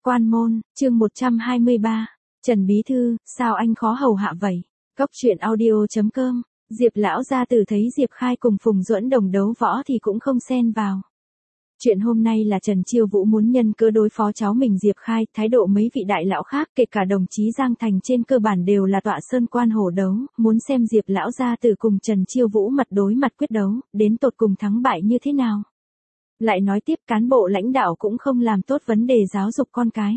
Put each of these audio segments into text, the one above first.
Quan môn, chương 123. Trần Bí Thư, sao anh khó hầu hạ vậy? Cốc truyện audio.com. Diệp lão gia tử thấy Diệp Khai cùng Phùng Duẫn Đồng đấu võ thì cũng không xen vào. Chuyện hôm nay là Trần Chiêu Vũ muốn nhân cơ đối phó cháu mình Diệp Khai, thái độ mấy vị đại lão khác kể cả đồng chí Giang Thành trên cơ bản đều là tọa sơn quan hổ đấu, muốn xem Diệp lão gia tử cùng Trần Chiêu Vũ mặt đối mặt quyết đấu, đến tột cùng thắng bại như thế nào. Lại nói tiếp cán bộ lãnh đạo cũng không làm tốt vấn đề giáo dục con cái.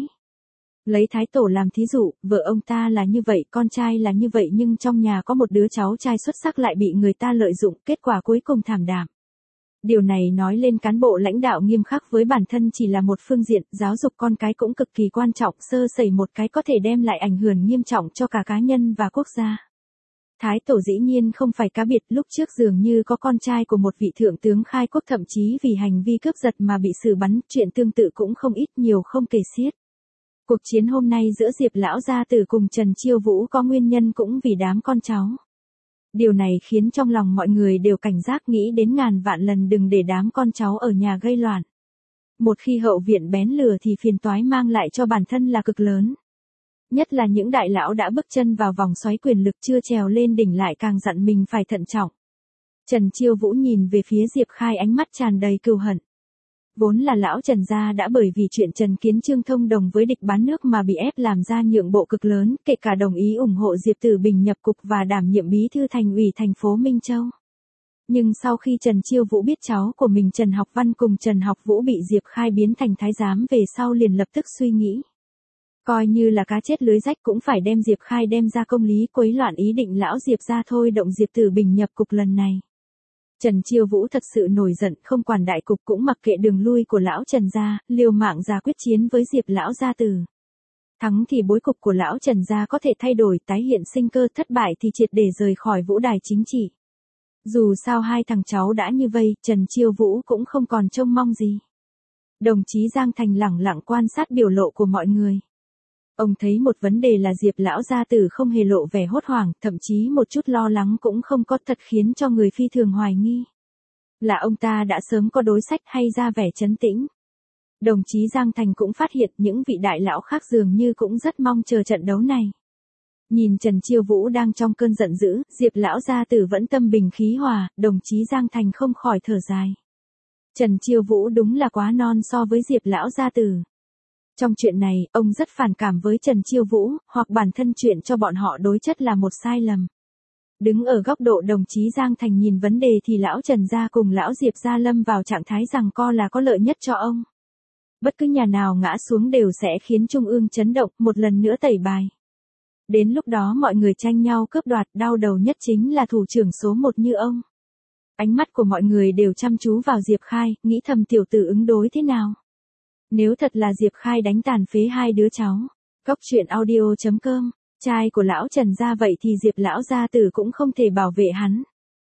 Lấy Thái Tổ làm thí dụ, vợ ông ta là như vậy, con trai là như vậy nhưng trong nhà có một đứa cháu trai xuất sắc lại bị người ta lợi dụng, kết quả cuối cùng thảm đạm. Điều này nói lên cán bộ lãnh đạo nghiêm khắc với bản thân chỉ là một phương diện, giáo dục con cái cũng cực kỳ quan trọng, sơ sẩy một cái có thể đem lại ảnh hưởng nghiêm trọng cho cả cá nhân và quốc gia. Thái Tổ dĩ nhiên không phải cá biệt, lúc trước dường như có con trai của một vị thượng tướng khai quốc thậm chí vì hành vi cướp giật mà bị xử bắn, chuyện tương tự cũng không ít, nhiều không kể xiết. Cuộc chiến hôm nay giữa Diệp lão gia tử cùng Trần Chiêu Vũ có nguyên nhân cũng vì đám con cháu. Điều này khiến trong lòng mọi người đều cảnh giác, nghĩ đến ngàn vạn lần đừng để đám con cháu ở nhà gây loạn. Một khi hậu viện bén lửa thì phiền toái mang lại cho bản thân là cực lớn. Nhất là những đại lão đã bước chân vào vòng xoáy quyền lực chưa trèo lên đỉnh lại càng dặn mình phải thận trọng. Trần Chiêu Vũ nhìn về phía Diệp Khai ánh mắt tràn đầy cừu hận. Vốn là lão Trần gia đã bởi vì chuyện Trần Kiến Trương thông đồng với địch bán nước mà bị ép làm ra nhượng bộ cực lớn, kể cả đồng ý ủng hộ Diệp Tử Bình nhập cục và đảm nhiệm bí thư thành ủy thành phố Minh Châu. Nhưng sau khi Trần Chiêu Vũ biết cháu của mình Trần Học Văn cùng Trần Học Vũ bị Diệp Khai biến thành thái giám về sau liền lập tức suy nghĩ. Coi như là cá chết lưới rách cũng phải đem Diệp Khai đem ra công lý, quấy loạn ý định lão Diệp gia thôi động Diệp Tử Bình nhập cục lần này. Trần Chiêu Vũ thật sự nổi giận, không quản đại cục cũng mặc kệ đường lui của lão Trần gia, liều mạng ra quyết chiến với Diệp lão gia tử. Thắng thì bối cục của lão Trần gia có thể thay đổi, tái hiện sinh cơ, thất bại thì triệt để rời khỏi vũ đài chính trị. Dù sao hai thằng cháu đã như vây, Trần Chiêu Vũ cũng không còn trông mong gì. Đồng chí Giang Thành lẳng lặng quan sát biểu lộ của mọi người. Ông thấy một vấn đề là Diệp lão gia tử không hề lộ vẻ hốt hoảng, thậm chí một chút lo lắng cũng không có, thật khiến cho người phi thường hoài nghi. Là ông ta đã sớm có đối sách hay ra vẻ trấn tĩnh. Đồng chí Giang Thành cũng phát hiện những vị đại lão khác dường như cũng rất mong chờ trận đấu này. Nhìn Trần Chiêu Vũ đang trong cơn giận dữ, Diệp lão gia tử vẫn tâm bình khí hòa, đồng chí Giang Thành không khỏi thở dài. Trần Chiêu Vũ đúng là quá non so với Diệp lão gia tử. Trong chuyện này, ông rất phản cảm với Trần Chiêu Vũ, hoặc bản thân chuyện cho bọn họ đối chất là một sai lầm. Đứng ở góc độ đồng chí Giang Thành nhìn vấn đề thì lão Trần gia cùng lão Diệp gia lâm vào trạng thái giằng co là có lợi nhất cho ông. Bất cứ nhà nào ngã xuống đều sẽ khiến trung ương chấn động, một lần nữa tẩy bài. Đến lúc đó mọi người tranh nhau cướp đoạt, đau đầu nhất chính là thủ trưởng số 1 như ông. Ánh mắt của mọi người đều chăm chú vào Diệp Khai, nghĩ thầm tiểu tử ứng đối thế nào. Nếu thật là Diệp Khai đánh tàn phế hai đứa cháu, cốc truyện audio.com, trai của lão Trần gia vậy thì Diệp lão gia tử cũng không thể bảo vệ hắn.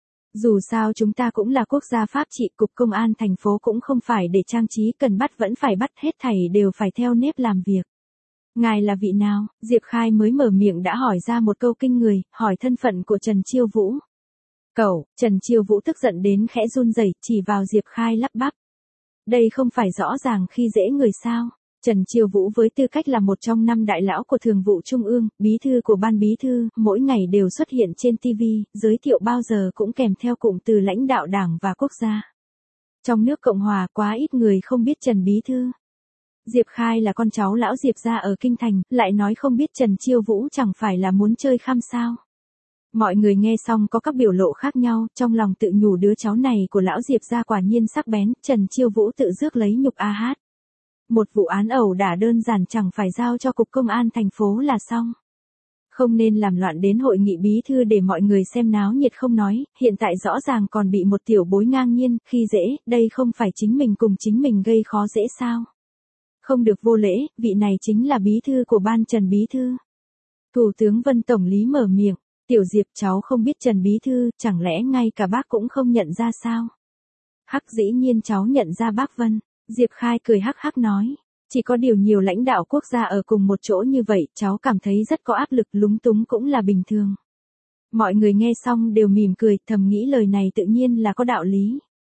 Dù sao chúng ta cũng là quốc gia pháp trị, cục công an thành phố cũng không phải để trang trí, cần bắt vẫn phải bắt, hết thảy đều phải theo nếp làm việc. Ngài là vị nào? Diệp Khai mới mở miệng đã hỏi ra một câu kinh người, hỏi thân phận của Trần Chiêu Vũ. Cẩu, Trần Chiêu Vũ tức giận đến khẽ run rẩy, chỉ vào Diệp Khai lắp bắp. Đây không phải rõ ràng khi dễ người sao? Trần Chiêu Vũ với tư cách là một trong 5 đại lão của Thường vụ Trung ương, bí thư của ban bí thư, mỗi ngày đều xuất hiện trên TV, giới thiệu bao giờ cũng kèm theo cụm từ lãnh đạo đảng và quốc gia. Trong nước Cộng Hòa quá ít người không biết Trần bí thư. Diệp Khai là con cháu lão Diệp gia ở Kinh Thành, lại nói không biết Trần Chiêu Vũ chẳng phải là muốn chơi khăm sao? Mọi người nghe xong có các biểu lộ khác nhau, trong lòng tự nhủ đứa cháu này của lão Diệp gia quả nhiên sắc bén, Trần Chiêu Vũ tự rước lấy nhục a hát. Một vụ án ẩu đả đơn giản chẳng phải giao cho cục công an thành phố là xong. Không nên làm loạn đến hội nghị bí thư để mọi người xem náo nhiệt không nói, hiện tại rõ ràng còn bị một tiểu bối ngang nhiên, khi dễ, đây không phải chính mình cùng chính mình gây khó dễ sao? Không được vô lễ, vị này chính là bí thư của ban Trần bí thư. Thủ tướng Vân Tổng lý mở miệng. Tiểu Diệp cháu không biết Trần bí thư, chẳng lẽ ngay cả bác cũng không nhận ra sao? Hắc dĩ nhiên cháu nhận ra bác Vân. Diệp Khai cười hắc hắc nói. Chỉ có điều nhiều lãnh đạo quốc gia ở cùng một chỗ như vậy, cháu cảm thấy rất có áp lực, lúng túng cũng là bình thường. Mọi người nghe xong đều mỉm cười, thầm nghĩ lời này tự nhiên là có đạo lý.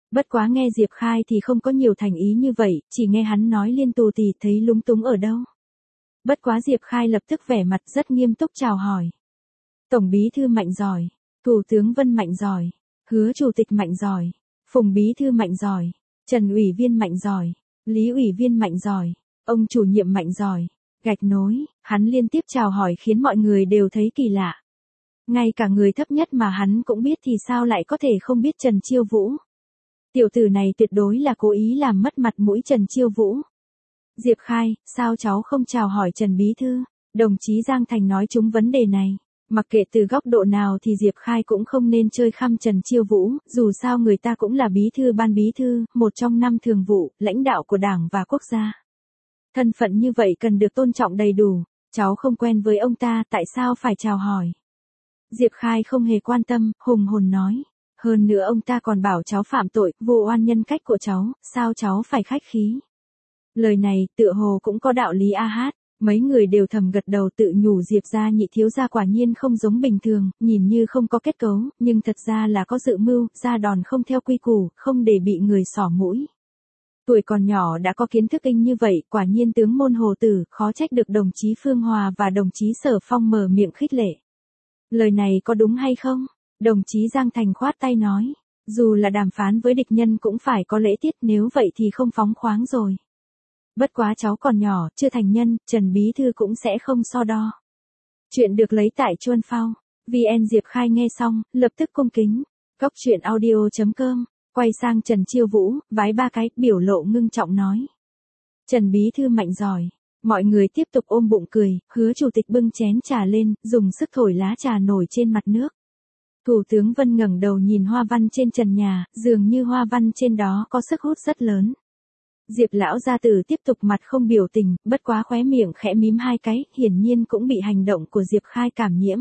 Bất quá nghe Diệp Khai thì không có nhiều thành ý như vậy, chỉ nghe hắn nói liên tù thì thấy lúng túng ở đâu. Bất quá Diệp Khai lập tức vẻ mặt rất nghiêm túc chào hỏi. Tổng bí thư Mạnh giỏi, Thủ tướng Vân Mạnh giỏi, Hứa chủ tịch Mạnh giỏi, Phùng bí thư Mạnh giỏi, Trần ủy viên Mạnh giỏi, Lý ủy viên Mạnh giỏi, ông chủ nhiệm Mạnh giỏi, gạch nối, hắn liên tiếp chào hỏi khiến mọi người đều thấy kỳ lạ. Ngay cả người thấp nhất mà hắn cũng biết thì sao lại có thể không biết Trần Chiêu Vũ. Tiểu tử này tuyệt đối là cố ý làm mất mặt mũi Trần Chiêu Vũ. Diệp Khai, sao cháu không chào hỏi Trần bí thư? Đồng chí Giang Thành nói trúng vấn đề này. Mặc kệ từ góc độ nào thì Diệp Khai cũng không nên chơi khăm Trần Chiêu Vũ, dù sao người ta cũng là bí thư ban bí thư, một trong 5 thường vụ, lãnh đạo của Đảng và quốc gia. Thân phận như vậy cần được tôn trọng đầy đủ, cháu không quen với ông ta tại sao phải chào hỏi. Diệp Khai không hề quan tâm, hùng hồn nói. Hơn nữa ông ta còn bảo cháu phạm tội, vu oan nhân cách của cháu, sao cháu phải khách khí. Lời này tựa hồ cũng có đạo lý a hát. Mấy người đều thầm gật đầu tự nhủ Diệp gia nhị thiếu gia quả nhiên không giống bình thường, nhìn như không có kết cấu, nhưng thật ra là có dự mưu, ra đòn không theo quy củ, không để bị người xỏ mũi. Tuổi còn nhỏ đã có kiến thức kinh như vậy, quả nhiên tướng môn hồ tử, khó trách được đồng chí Phương Hòa và đồng chí Sở Phong mở miệng khích lệ. Lời này có đúng hay không? Đồng chí Giang Thành khoát tay nói, dù là đàm phán với địch nhân cũng phải có lễ tiết, nếu vậy thì không phóng khoáng rồi. Bất quá cháu còn nhỏ, chưa thành nhân, Trần bí thư cũng sẽ không so đo. Chuyện được lấy tại Chuan Phao. VN Diệp Khai nghe xong, lập tức cung kính. Cóc truyện audio.com, quay sang Trần Chiêu Vũ, vái 3 cái, biểu lộ ngưng trọng nói. Trần bí thư Mạnh giỏi. Mọi người tiếp tục ôm bụng cười, Hứa chủ tịch bưng chén trà lên, dùng sức thổi lá trà nổi trên mặt nước. Thủ tướng Vân ngẩng đầu nhìn hoa văn trên trần nhà, dường như hoa văn trên đó có sức hút rất lớn. Diệp lão gia tử tiếp tục mặt không biểu tình, bất quá khóe miệng khẽ mím 2 cái, hiển nhiên cũng bị hành động của Diệp Khai cảm nhiễm.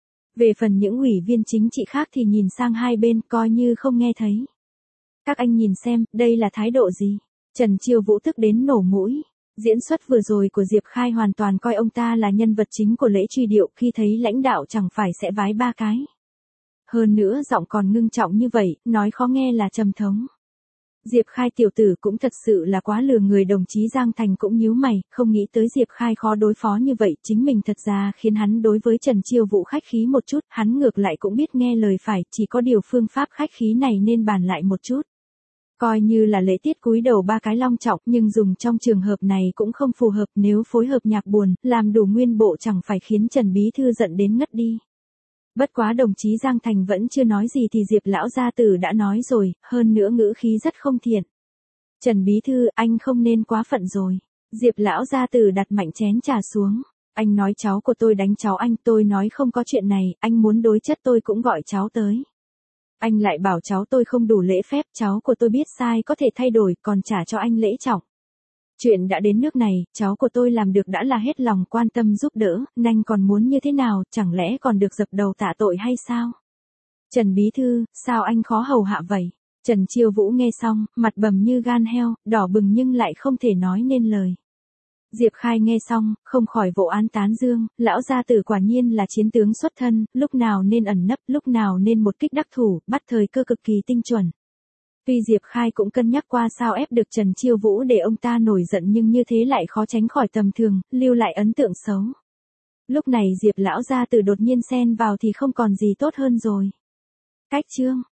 Về phần những ủy viên chính trị khác thì nhìn sang hai bên coi như không nghe thấy. Các anh nhìn xem, đây là thái độ gì? Trần Chiêu Vũ tức đến nổ mũi. Diễn xuất vừa rồi của Diệp Khai hoàn toàn coi ông ta là nhân vật chính của lễ truy điệu, khi thấy lãnh đạo chẳng phải sẽ vái 3 cái. Hơn nữa giọng còn ngưng trọng như vậy, nói khó nghe là trầm thống. Diệp Khai tiểu tử cũng thật sự là quá lừa người. Đồng chí Giang Thành cũng nhíu mày, không nghĩ tới Diệp Khai khó đối phó như vậy, chính mình thật ra khiến hắn đối với Trần Chiêu Vũ khách khí một chút, hắn ngược lại cũng biết nghe lời phải, chỉ có điều phương pháp khách khí này nên bàn lại một chút. Coi như là lễ tiết cúi đầu 3 cái long trọng, nhưng dùng trong trường hợp này cũng không phù hợp, nếu phối hợp nhạc buồn, làm đủ nguyên bộ chẳng phải khiến Trần bí thư giận đến ngất đi. Bất quá đồng chí Giang Thành vẫn chưa nói gì thì Diệp lão gia tử đã nói rồi, hơn nữa ngữ khí rất không thiện. Trần bí thư, anh không nên quá phận rồi. Diệp lão gia tử đặt mạnh chén trà xuống. Anh nói cháu của tôi đánh cháu anh, tôi nói không có chuyện này, anh muốn đối chất tôi cũng gọi cháu tới. Anh lại bảo cháu tôi không đủ lễ phép, cháu của tôi biết sai có thể thay đổi, còn trả cho anh lễ trọng. Chuyện đã đến nước này, cháu của tôi làm được đã là hết lòng quan tâm giúp đỡ, nhanh còn muốn như thế nào, chẳng lẽ còn được dập đầu tạ tội hay sao? Trần bí thư, sao anh khó hầu hạ vậy? Trần Chiêu Vũ nghe xong, mặt bầm như gan heo, đỏ bừng nhưng lại không thể nói nên lời. Diệp Khai nghe xong, không khỏi vỗ án tán dương, lão gia tử quả nhiên là chiến tướng xuất thân, lúc nào nên ẩn nấp, lúc nào nên một kích đắc thủ, bắt thời cơ cực kỳ tinh chuẩn. Tuy Diệp Khai cũng cân nhắc qua sao ép được Trần Chiêu Vũ để ông ta nổi giận nhưng như thế lại khó tránh khỏi tầm thường, lưu lại ấn tượng xấu. Lúc này Diệp lão gia tử đột nhiên xen vào thì không còn gì tốt hơn rồi. Cách chương